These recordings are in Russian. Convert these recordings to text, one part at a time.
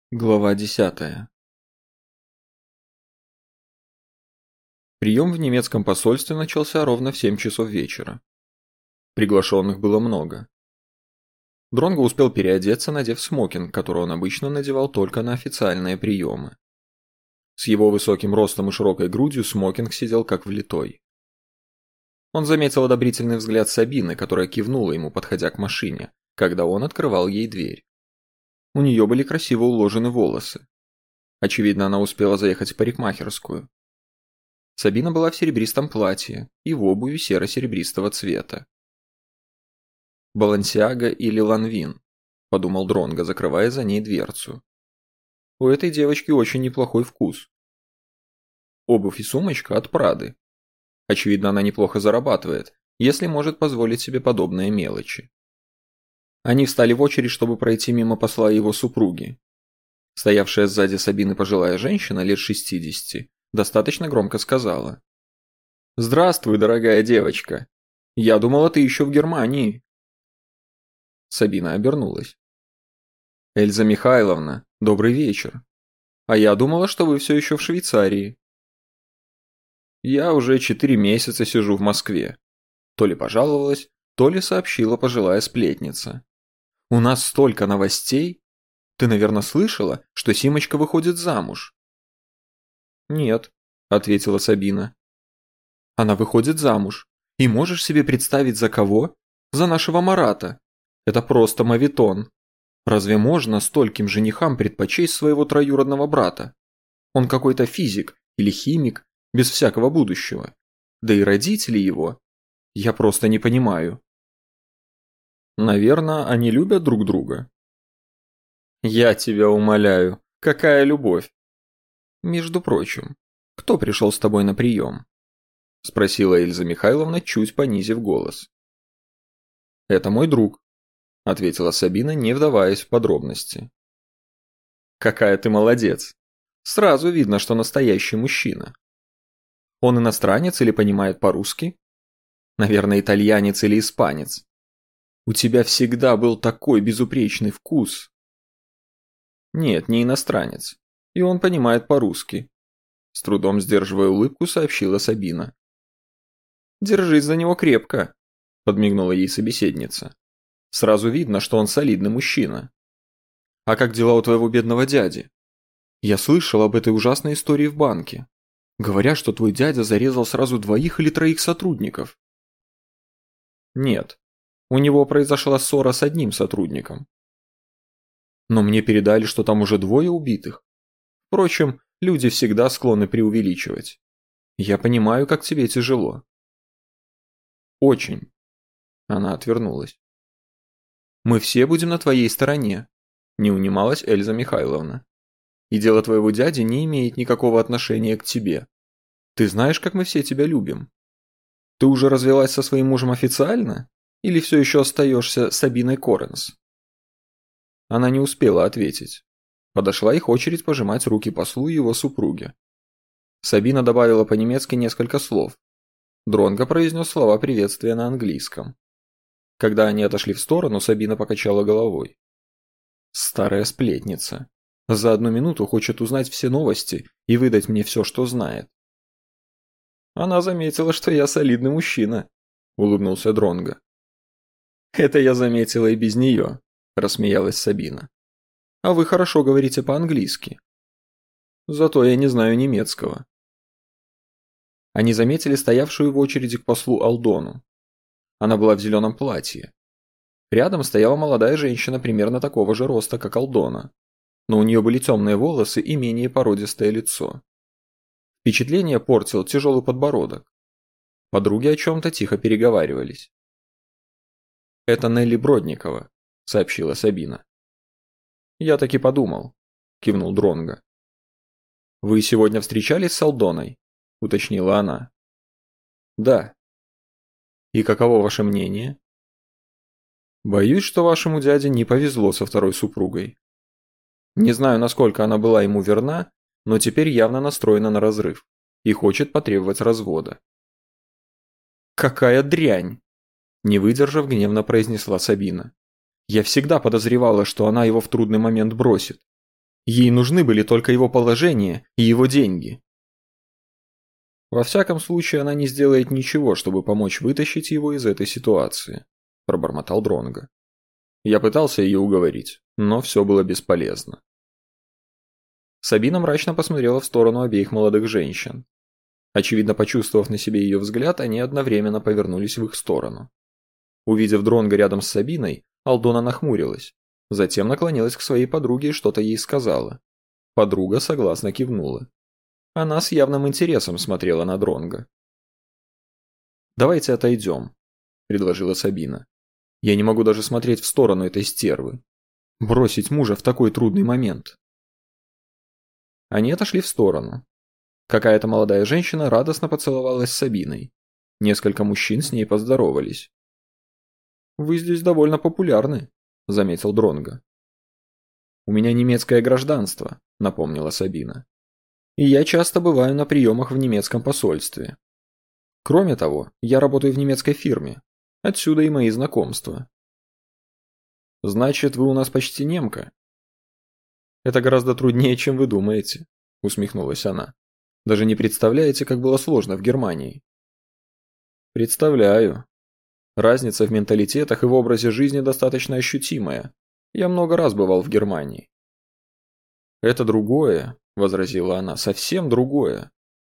Глава 10. Прием в немецком посольстве начался ровно в 7 часов вечера. Приглашенных было много. Дронго успел переодеться, надев смокинг, который он обычно надевал только на официальные приемы. С его высоким ростом и широкой грудью смокинг сидел как влитой. Он заметил одобрительный взгляд Сабины, которая кивнула ему, подходя к машине, когда он открывал ей дверь. У нее были красиво уложены волосы. Очевидно, она успела заехать в парикмахерскую. Сабина была в серебристом платье и в обуви серо-серебристого цвета. «Балансиага или Ланвин», – подумал Дронго, закрывая за ней дверцу. «У этой девочки очень неплохой вкус. Обувь и сумочка от Прады. Очевидно, она неплохо зарабатывает, если может позволить себе подобные мелочи». Они встали в очередь, чтобы пройти мимо посла и его супруги. Стоявшая сзади Сабины пожилая женщина лет 60 достаточно громко сказала: «Здравствуй, дорогая девочка. Я думала, ты еще в Германии». Сабина обернулась. «Эльза Михайловна, добрый вечер. А я думала, что вы все еще в Швейцарии». «Я уже 4 месяца сижу в Москве», – то ли пожаловалась, то ли сообщила пожилая сплетница. «У нас столько новостей. Ты, наверное, слышала, что Симочка выходит замуж?» «Нет», – ответила Сабина. «Она выходит замуж. И можешь себе представить, за кого? За нашего Марата. Это просто моветон. Разве можно стольким женихам предпочесть своего троюродного брата? Он какой-то физик или химик, без всякого будущего. Да и родители его. Я просто не понимаю». «Наверное, они любят друг друга». «Я тебя умоляю, какая любовь!» «Между прочим, кто пришел с тобой на прием?» – спросила Эльза Михайловна, чуть понизив голос. «Это мой друг», – ответила Сабина, не вдаваясь в подробности. «Какая ты молодец! Сразу видно, что настоящий мужчина. Он иностранец или понимает по-русски? Наверное, итальянец или испанец. У тебя всегда был такой безупречный вкус». «Нет, не иностранец. И он понимает по-русски», – с трудом сдерживая улыбку, сообщила Сабина. «Держись за него крепко», – подмигнула ей собеседница. «Сразу видно, что он солидный мужчина». «А как дела у твоего бедного дяди? Я слышал об этой ужасной истории в банке. Говорят, что твой дядя зарезал сразу 2 или 3 сотрудников». «Нет, у него произошла ссора с одним сотрудником. Но мне передали, что там уже 2 убитых. Впрочем, люди всегда склонны преувеличивать. Я понимаю, как тебе тяжело». «Очень». Она отвернулась. «Мы все будем на твоей стороне», – не унималась Эльза Михайловна. «И дело твоего дяди не имеет никакого отношения к тебе. Ты знаешь, как мы все тебя любим. Ты уже развелась со своим мужем официально? Или все еще остаешься Сабиной Коренс?» Она не успела ответить. Подошла их очередь пожимать руки послу и его супруге. Сабина добавила по-немецки несколько слов. Дронго произнес слова приветствия на английском. Когда они отошли в сторону, Сабина покачала головой. «Старая сплетница. За 1 минуту хочет узнать все новости и выдать мне все, что знает». «Она заметила, что я солидный мужчина», – улыбнулся Дронго. «Это я заметила и без нее», – рассмеялась Сабина. «А вы хорошо говорите по-английски». «Зато я не знаю немецкого». Они заметили стоявшую в очереди к послу Алдону. Она была в зеленом платье. Рядом стояла молодая женщина примерно такого же роста, как Алдона, но у нее были темные волосы и менее породистое лицо. Впечатление портил тяжелый подбородок. Подруги о чем-то тихо переговаривались. «Это Нелли Бродникова», — сообщила Сабина. «Я так и подумал», — кивнул Дронго. «Вы сегодня встречались с Алдоной?» – уточнила она. «Да». «И каково ваше мнение?» «Боюсь, что вашему дяде не повезло со второй супругой. Не знаю, насколько она была ему верна, но теперь явно настроена на разрыв и хочет потребовать развода». «Какая дрянь!» – не выдержав, гневно произнесла Сабина. «Я всегда подозревала, что она его в трудный момент бросит. Ей нужны были только его положение и его деньги. Во всяком случае, она не сделает ничего, чтобы помочь вытащить его из этой ситуации, пробормотал Дронго. Я пытался ее уговорить, но все было бесполезно. Сабина мрачно посмотрела в сторону обеих молодых женщин. Очевидно, почувствовав на себе ее взгляд, они одновременно повернулись в их сторону. Увидев Дронго рядом с Сабиной, Алдона нахмурилась, затем наклонилась к своей подруге и что-то ей сказала. Подруга согласно кивнула. Она с явным интересом смотрела на Дронго. «Давайте отойдем», – предложила Сабина. «Я не могу даже смотреть в сторону этой стервы. Бросить мужа в такой трудный момент». Они отошли в сторону. Какая-то молодая женщина радостно поцеловалась с Сабиной. Несколько мужчин с ней поздоровались. «Вы здесь довольно популярны», – заметил Дронго. «У меня немецкое гражданство», – напомнила Сабина. «И я часто бываю на приемах в немецком посольстве. Кроме того, я работаю в немецкой фирме. Отсюда и мои знакомства». «Значит, вы у нас почти немка?» «Это гораздо труднее, чем вы думаете», – усмехнулась она. «Даже не представляете, как было сложно в Германии». «Представляю. Разница в менталитетах и в образе жизни достаточно ощутимая. Я много раз бывал в Германии». «Это другое», – возразила она, – «совсем другое.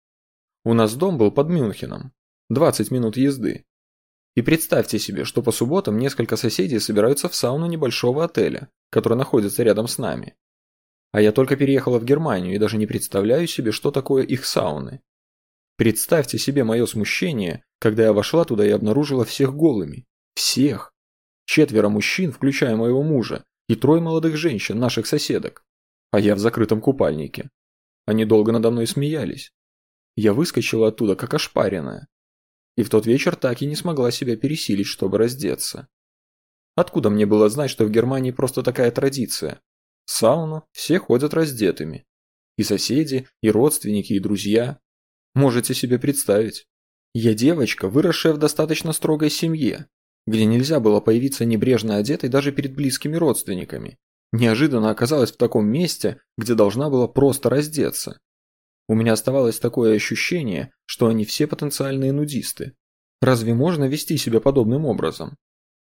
У нас дом был под Мюнхеном, 20 минут езды. И представьте себе, что по субботам несколько соседей собираются в сауну небольшого отеля, который находится рядом с нами. А я только переехала в Германию и даже не представляю себе, что такое их сауны. Представьте себе мое смущение, когда я вошла туда и обнаружила всех голыми. Всех. 4 мужчин, включая моего мужа, и 3 молодых женщин, наших соседок. А я в закрытом купальнике. Они долго надо мной смеялись. Я выскочила оттуда, как ошпаренная. И в тот вечер так и не смогла себя пересилить, чтобы раздеться. Откуда мне было знать, что в Германии просто такая традиция? В сауну все ходят раздетыми. И соседи, и родственники, и друзья. Можете себе представить. Я девочка, выросшая в достаточно строгой семье, где нельзя было появиться небрежно одетой даже перед близкими родственниками. Неожиданно оказалась в таком месте, где должна была просто раздеться. У меня оставалось такое ощущение, что они все потенциальные нудисты. Разве можно вести себя подобным образом?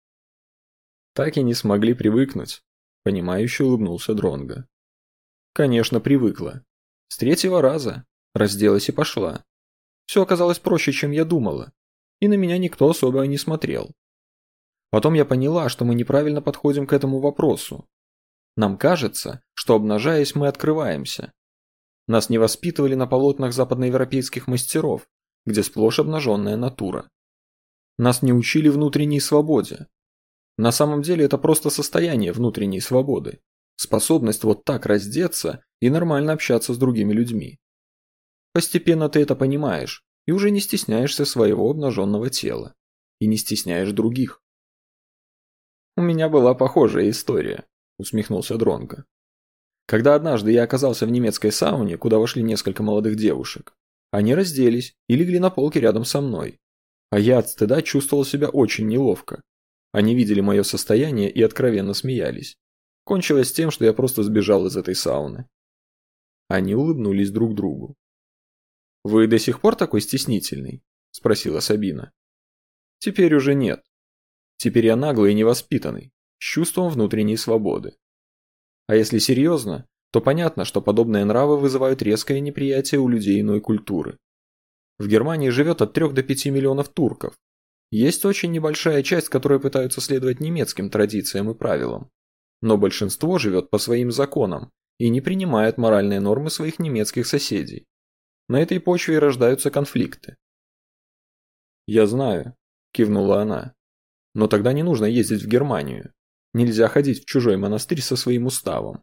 Так и не смогли привыкнуть, понимающе улыбнулся Дронго. Конечно, привыкла. С 3-го раза. Разделась и пошла. Все оказалось проще, чем я думала. И на меня никто особо не смотрел. Потом я поняла, что мы неправильно подходим к этому вопросу. Нам кажется, что обнажаясь, мы открываемся. Нас не воспитывали на полотнах западноевропейских мастеров, где сплошь обнаженная натура. Нас не учили внутренней свободе. На самом деле это просто состояние внутренней свободы. Способность вот так раздеться и нормально общаться с другими людьми. Постепенно ты это понимаешь и уже не стесняешься своего обнаженного тела. И не стесняешь других. «У меня была похожая история», – усмехнулся Дронго. «Когда однажды я оказался в немецкой сауне, куда вошли несколько молодых девушек, они разделись и легли на полке рядом со мной. А я от стыда чувствовал себя очень неловко. Они видели мое состояние и откровенно смеялись. Кончилось тем, что я просто сбежал из этой сауны». Они улыбнулись друг другу. «Вы до сих пор такой стеснительный?» – спросила Сабина. «Теперь уже нет. Теперь я наглый и невоспитанный, с чувством внутренней свободы. А если серьезно, то понятно, что подобные нравы вызывают резкое неприятие у людей иной культуры. В Германии живет от 3 до 5 миллионов турков. Есть очень небольшая часть, которые пытаются следовать немецким традициям и правилам. Но большинство живет по своим законам и не принимает моральные нормы своих немецких соседей. На этой почве и рождаются конфликты. «Я знаю», – кивнула она. «Но тогда не нужно ездить в Германию. Нельзя ходить в чужой монастырь со своим уставом».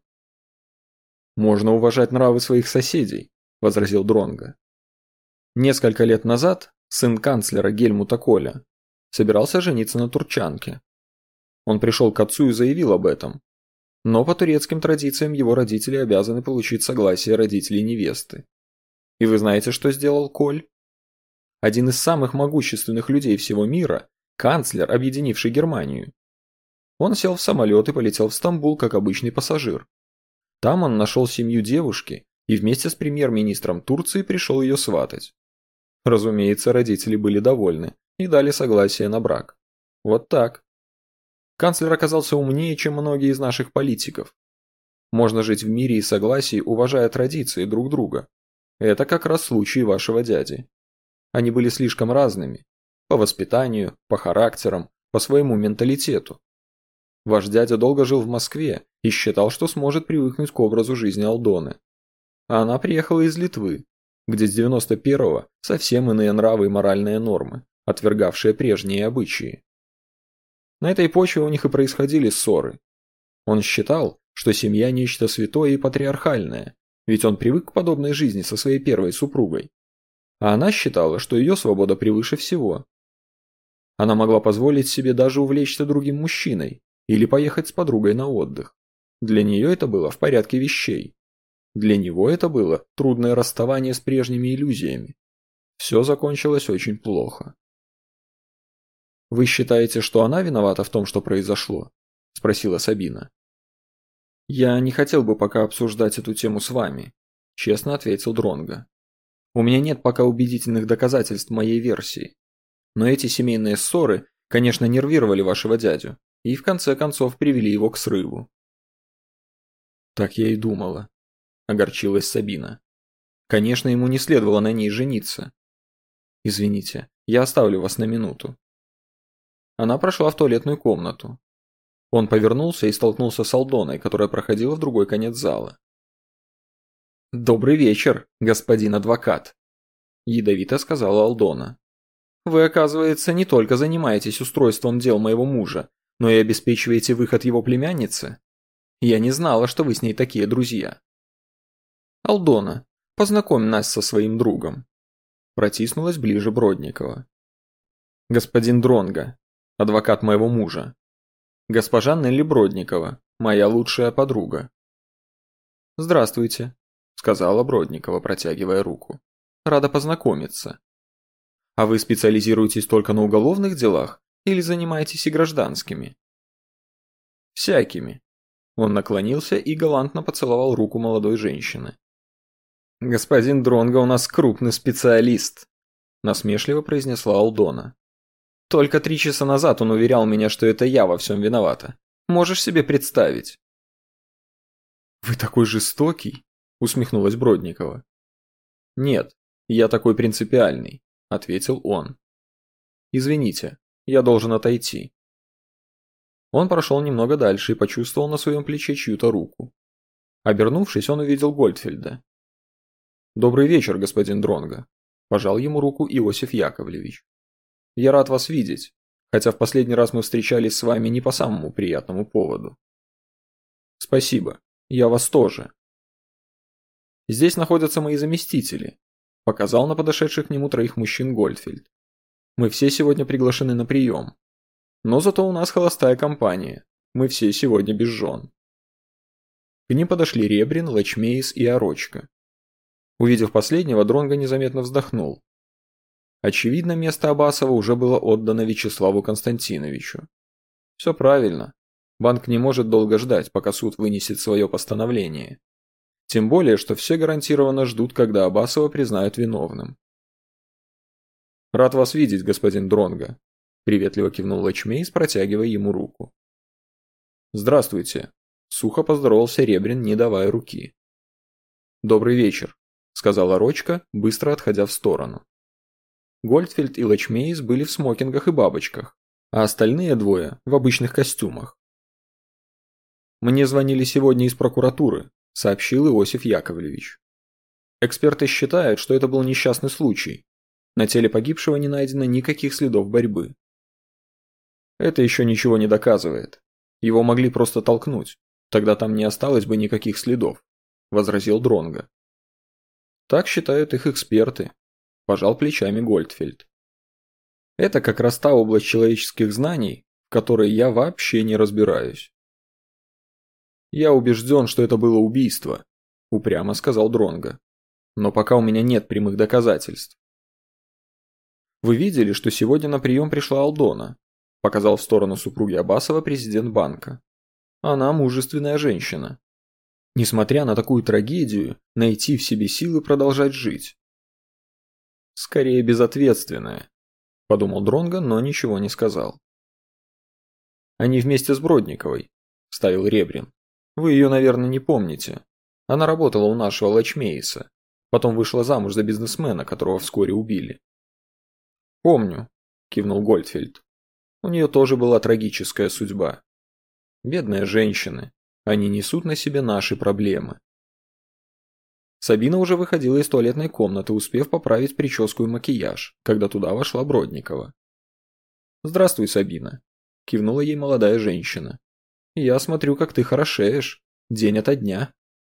«Можно уважать нравы своих соседей», – возразил Дронго. Несколько лет назад сын канцлера Гельмута Коля собирался жениться на турчанке. Он пришел к отцу и заявил об этом. Но по турецким традициям его родители обязаны получить согласие родителей невесты. И вы знаете, что сделал Коль? Один из самых могущественных людей всего мира, канцлер, объединивший Германию. Он сел в самолет и полетел в Стамбул как обычный пассажир. Там он нашел семью девушки и вместе с премьер-министром Турции пришел ее сватать. Разумеется, родители были довольны и дали согласие на брак. Вот так. Канцлер оказался умнее, чем многие из наших политиков. Можно жить в мире и согласии, уважая традиции друг друга. Это как раз случай вашего дяди. Они были слишком разными. По воспитанию, по характерам, по своему менталитету. Ваш дядя долго жил в Москве и считал, что сможет привыкнуть к образу жизни Алдоны. А она приехала из Литвы, где с 91-го совсем иные нравы и моральные нормы, отвергавшие прежние обычаи. На этой почве у них и происходили ссоры. Он считал, что семья – нечто святое и патриархальное, ведь он привык к подобной жизни со своей первой супругой. А она считала, что ее свобода превыше всего. Она могла позволить себе даже увлечься другим мужчиной или поехать с подругой на отдых. Для нее это было в порядке вещей. Для него это было трудное расставание с прежними иллюзиями. Все закончилось очень плохо. «Вы считаете, что она виновата в том, что произошло?» – спросила Сабина. «Я не хотел бы пока обсуждать эту тему с вами», – честно ответил Дронго. «У меня нет пока убедительных доказательств моей версии. Но эти семейные ссоры, конечно, нервировали вашего дядю и в конце концов привели его к срыву». «Так я и думала», – огорчилась Сабина. «Конечно, ему не следовало на ней жениться. Извините, я оставлю вас на минуту». Она прошла в туалетную комнату. Он повернулся и столкнулся с Алдоной, которая проходила в другой конец зала. «Добрый вечер, господин адвокат», – ядовито сказала Алдона. «Вы, оказывается, не только занимаетесь устройством дел моего мужа, но и обеспечиваете выход его племянницы. Я не знала, что вы с ней такие друзья». «Алдона, познакомь нас со своим другом», – протиснулась ближе Бродникова. «Господин Дронго, адвокат моего мужа. Госпожа Нелли Бродникова, моя лучшая подруга». «Здравствуйте», – сказала Бродникова, протягивая руку. «Рада познакомиться. А вы специализируетесь только на уголовных делах или занимаетесь и гражданскими?» «Всякими». Он наклонился и галантно поцеловал руку молодой женщины. «Господин Дронго у нас крупный специалист», – насмешливо произнесла Алдона. «Только 3 часа назад он уверял меня, что это я во всем виновата. Можешь себе представить?» «Вы такой жестокий», – усмехнулась Бродникова. «Нет, я такой принципиальный», – ответил он. «Извините, я должен отойти». Он прошел немного дальше и почувствовал на своем плече чью-то руку. Обернувшись, он увидел Гольдфельда. «Добрый вечер, господин Дронго», – пожал ему руку Иосиф Яковлевич. «Я рад вас видеть, хотя в последний раз мы встречались с вами не по самому приятному поводу». «Спасибо, я вас тоже». «Здесь находятся мои заместители», – показал на подошедших к нему 3 мужчин Гольдфельд. «Мы все сегодня приглашены на прием. Но зато у нас холостая компания, мы все сегодня без жен». К ним подошли Ребрин, Лачмейс и Орочка. Увидев последнего, Дронго незаметно вздохнул. Очевидно, место Абасова уже было отдано Вячеславу Константиновичу. Все правильно. Банк не может долго ждать, пока суд вынесет свое постановление. Тем более, что все гарантированно ждут, когда Абасова признают виновным. «Рад вас видеть, господин Дронго», – приветливо кивнул Лачмейс, протягивая ему руку. «Здравствуйте», – сухо поздоровался Ребрин, не давая руки. «Добрый вечер», – сказала Рочка, быстро отходя в сторону. Гольдфельд и Лачмейс были в смокингах и бабочках, а остальные 2 в обычных костюмах. «Мне звонили сегодня из прокуратуры», – сообщил Иосиф Яковлевич. «Эксперты считают, что это был несчастный случай. На теле погибшего не найдено никаких следов борьбы». «Это еще ничего не доказывает. Его могли просто толкнуть, тогда там не осталось бы никаких следов», – возразил Дронго. «Так считают их эксперты», – пожал плечами Гольдфельд. «Это как раз та область человеческих знаний, в которой я вообще не разбираюсь». «Я убежден, что это было убийство», – упрямо сказал Дронго. «Но пока у меня нет прямых доказательств». «Вы видели, что сегодня на прием пришла Алдона?» – показал в сторону супруги Абасова президент банка. «Она мужественная женщина». Несмотря на такую трагедию, найти в себе силы продолжать жить. Скорее безответственное, подумал Дронго, но ничего не сказал. Они вместе с Бродниковой, вставил Ребрин. Вы ее, наверное, не помните. Она работала у нашего Лачмейса, потом вышла замуж за бизнесмена, которого вскоре убили. Помню, кивнул Гольдфельд. У нее тоже была трагическая судьба. Бедные женщины, они несут на себе наши проблемы. Сабина уже выходила из туалетной комнаты, успев поправить прическу и макияж, когда туда вошла Бродникова. «Здравствуй, Сабина», – кивнула ей молодая женщина. «Я смотрю, как ты хорошеешь. День ото дня».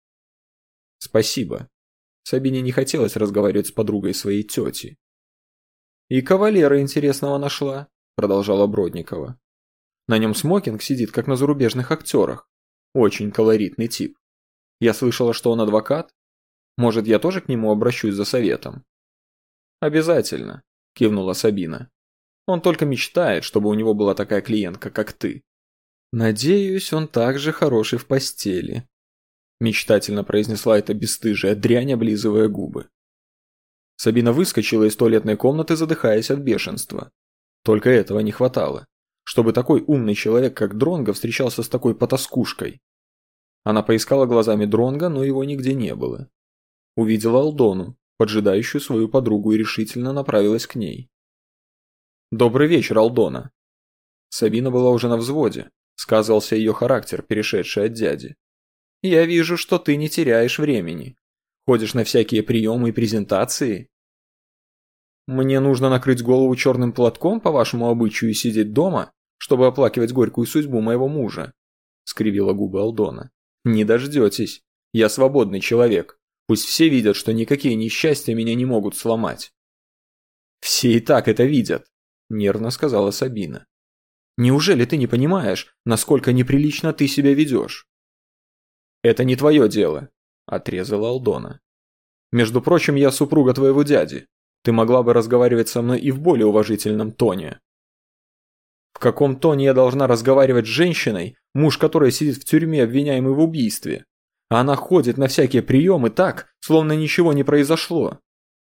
«Спасибо». Сабине не хотелось разговаривать с подругой своей тети. «И кавалера интересного нашла», – продолжала Бродникова. «На нем смокинг сидит, как на зарубежных актерах. Очень колоритный тип. Я слышала, что он адвокат. Может, я тоже к нему обращусь за советом?» «Обязательно», – кивнула Сабина. «Он только мечтает, чтобы у него была такая клиентка, как ты». «Надеюсь, он также хороший в постели», – мечтательно произнесла эта бесстыжая дрянь, облизывая губы. Сабина выскочила из туалетной комнаты, задыхаясь от бешенства. Только этого не хватало, чтобы такой умный человек, как Дронго, встречался с такой потаскушкой. Она поискала глазами Дронго, но его нигде не было. Увидела Алдону, поджидающую свою подругу, и решительно направилась к ней. «Добрый вечер, Алдона». Сабина была уже на взводе, сказывался ее характер, перешедший от дяди. «Я вижу, что ты не теряешь времени. Ходишь на всякие приемы и презентации?» «Мне нужно накрыть голову черным платком по вашему обычаю и сидеть дома, чтобы оплакивать горькую судьбу моего мужа», — скривила губы Алдона. «Не дождетесь. Я свободный человек. Пусть все видят, что никакие несчастья меня не могут сломать». «Все и так это видят», — нервно сказала Сабина. «Неужели ты не понимаешь, насколько неприлично ты себя ведешь?» «Это не твое дело», — отрезала Алдона. «Между прочим, я супруга твоего дяди. Ты могла бы разговаривать со мной и в более уважительном тоне». «В каком тоне я должна разговаривать с женщиной, муж которой сидит в тюрьме, обвиняемый в убийстве? А она ходит на всякие приемы так, словно ничего не произошло».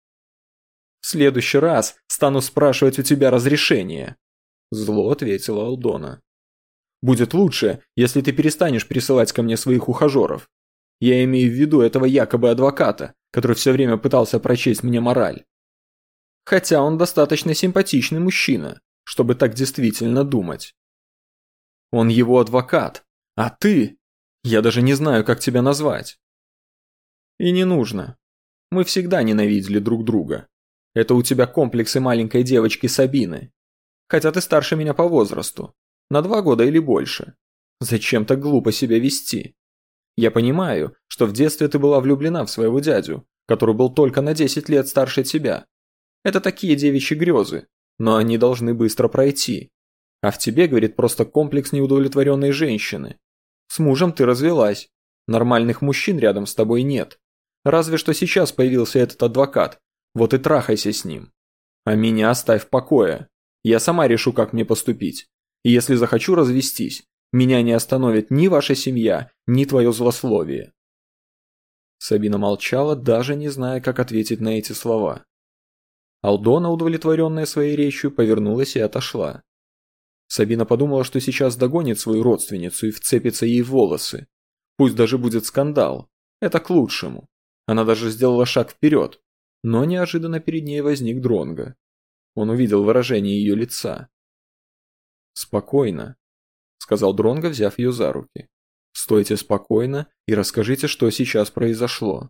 «В следующий раз стану спрашивать у тебя разрешения», – зло ответила Алдона. «Будет лучше, если ты перестанешь присылать ко мне своих ухажеров. Я имею в виду этого якобы адвоката, который все время пытался прочесть мне мораль. Хотя он достаточно симпатичный мужчина, чтобы так действительно думать. Он его адвокат, а ты... Я даже не знаю, как тебя назвать». «И не нужно. Мы всегда ненавидели друг друга. Это у тебя комплексы маленькой девочки Сабины. Хотя ты старше меня по возрасту. На 2 года или больше. Зачем так глупо себя вести? Я понимаю, что в детстве ты была влюблена в своего дядю, который был только на 10 лет старше тебя. Это такие девичьи грезы, но они должны быстро пройти. А в тебе, говорит, просто комплекс неудовлетворенной женщины. С мужем ты развелась. Нормальных мужчин рядом с тобой нет. Разве что сейчас появился этот адвокат. Вот и трахайся с ним. А меня оставь в покое. Я сама решу, как мне поступить. И если захочу развестись, меня не остановит ни ваша семья, ни твое злословие». Сабина молчала, даже не зная, как ответить на эти слова. Алдона, удовлетворенная своей речью, повернулась и отошла. Сабина подумала, что сейчас догонит свою родственницу и вцепится ей в волосы. Пусть даже будет скандал. Это к лучшему. Она даже сделала шаг вперед, но неожиданно перед ней возник Дронго. Он увидел выражение ее лица. «Спокойно», — сказал Дронго, взяв ее за руки. «Стойте спокойно и расскажите, что сейчас произошло».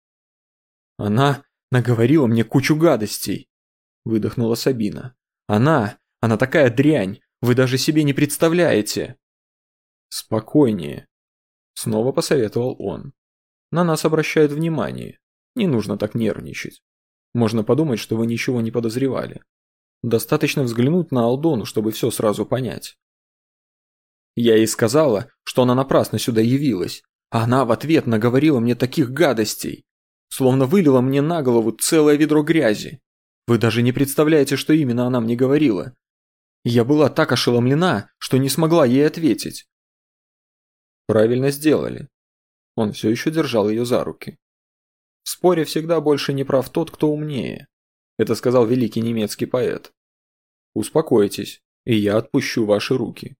«Она наговорила мне кучу гадостей», — выдохнула Сабина. Она такая дрянь, вы даже себе не представляете». «Спокойнее», — снова посоветовал он. «На нас обращают внимание. Не нужно так нервничать. Можно подумать, что вы ничего не подозревали. Достаточно взглянуть на Алдону, чтобы все сразу понять». Я ей сказала, что она напрасно сюда явилась, а она в ответ наговорила мне таких гадостей, словно вылила мне на голову целое ведро грязи. Вы даже не представляете, что именно она мне говорила. Я была так ошеломлена, что не смогла ей ответить. «Правильно сделали», Он все еще держал ее за руки. В споре всегда больше не прав тот, кто умнее. Это сказал великий немецкий поэт. Успокойтесь, и я отпущу ваши руки.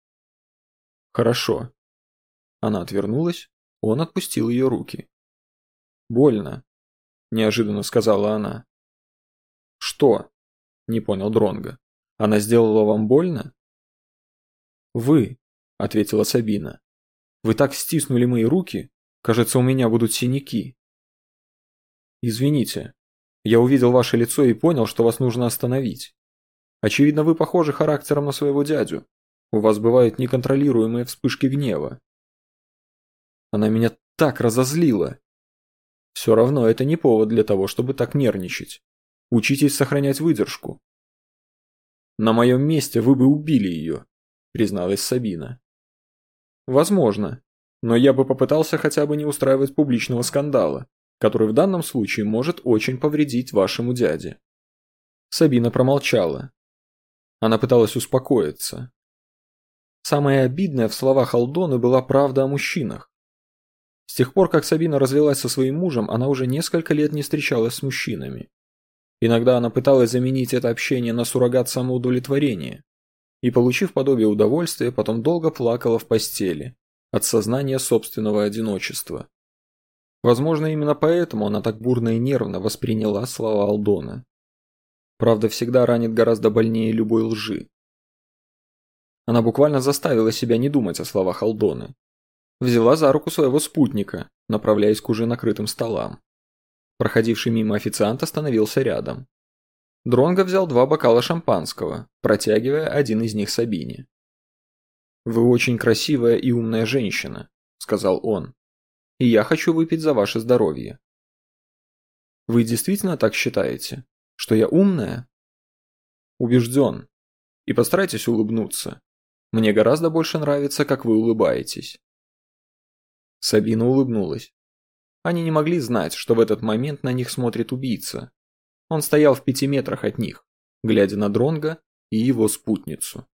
Хорошо. Она отвернулась, он отпустил ее руки. Больно, неожиданно сказала она. Что? Не понял Дронго. Она сделала вам больно? Вы, ответила Сабина. Вы так стиснули мои руки, кажется, у меня будут синяки. Извините, я увидел ваше лицо и понял, что вас нужно остановить. Очевидно, вы похожи характером на своего дядю. У вас бывают неконтролируемые вспышки гнева. Она меня так разозлила. Все равно это не повод для того, чтобы так нервничать. Учитесь сохранять выдержку. На моем месте вы бы убили ее, призналась Сабина. Возможно, но я бы попытался хотя бы не устраивать публичного скандала, который в данном случае может очень повредить вашему дяде. Сабина промолчала. Она пыталась успокоиться. Самое обидное в словах Алдоны была правда о мужчинах. С тех пор, как Сабина развелась со своим мужем, она уже несколько лет не встречалась с мужчинами. Иногда она пыталась заменить это общение на суррогат самоудовлетворения, и, получив подобие удовольствия, потом долго плакала в постели от сознания собственного одиночества. Возможно, именно поэтому она так бурно и нервно восприняла слова Алдоны. Правда всегда ранит гораздо больнее любой лжи. Она буквально заставила себя не думать о словах Алдоны. Взяла за руку своего спутника, направляясь к уже накрытым столам. Проходивший мимо официант остановился рядом. Дронго взял 2 бокала шампанского, протягивая один из них Сабине. «Вы очень красивая и умная женщина», — сказал он. «И я хочу выпить за ваше здоровье». «Вы действительно так считаете? Что я умная?» «Убежден. И постарайтесь улыбнуться. Мне гораздо больше нравится, как вы улыбаетесь». Сабина улыбнулась. Они не могли знать, что в этот момент на них смотрит убийца. Он стоял в 5 метрах от них, глядя на Дронго и его спутницу.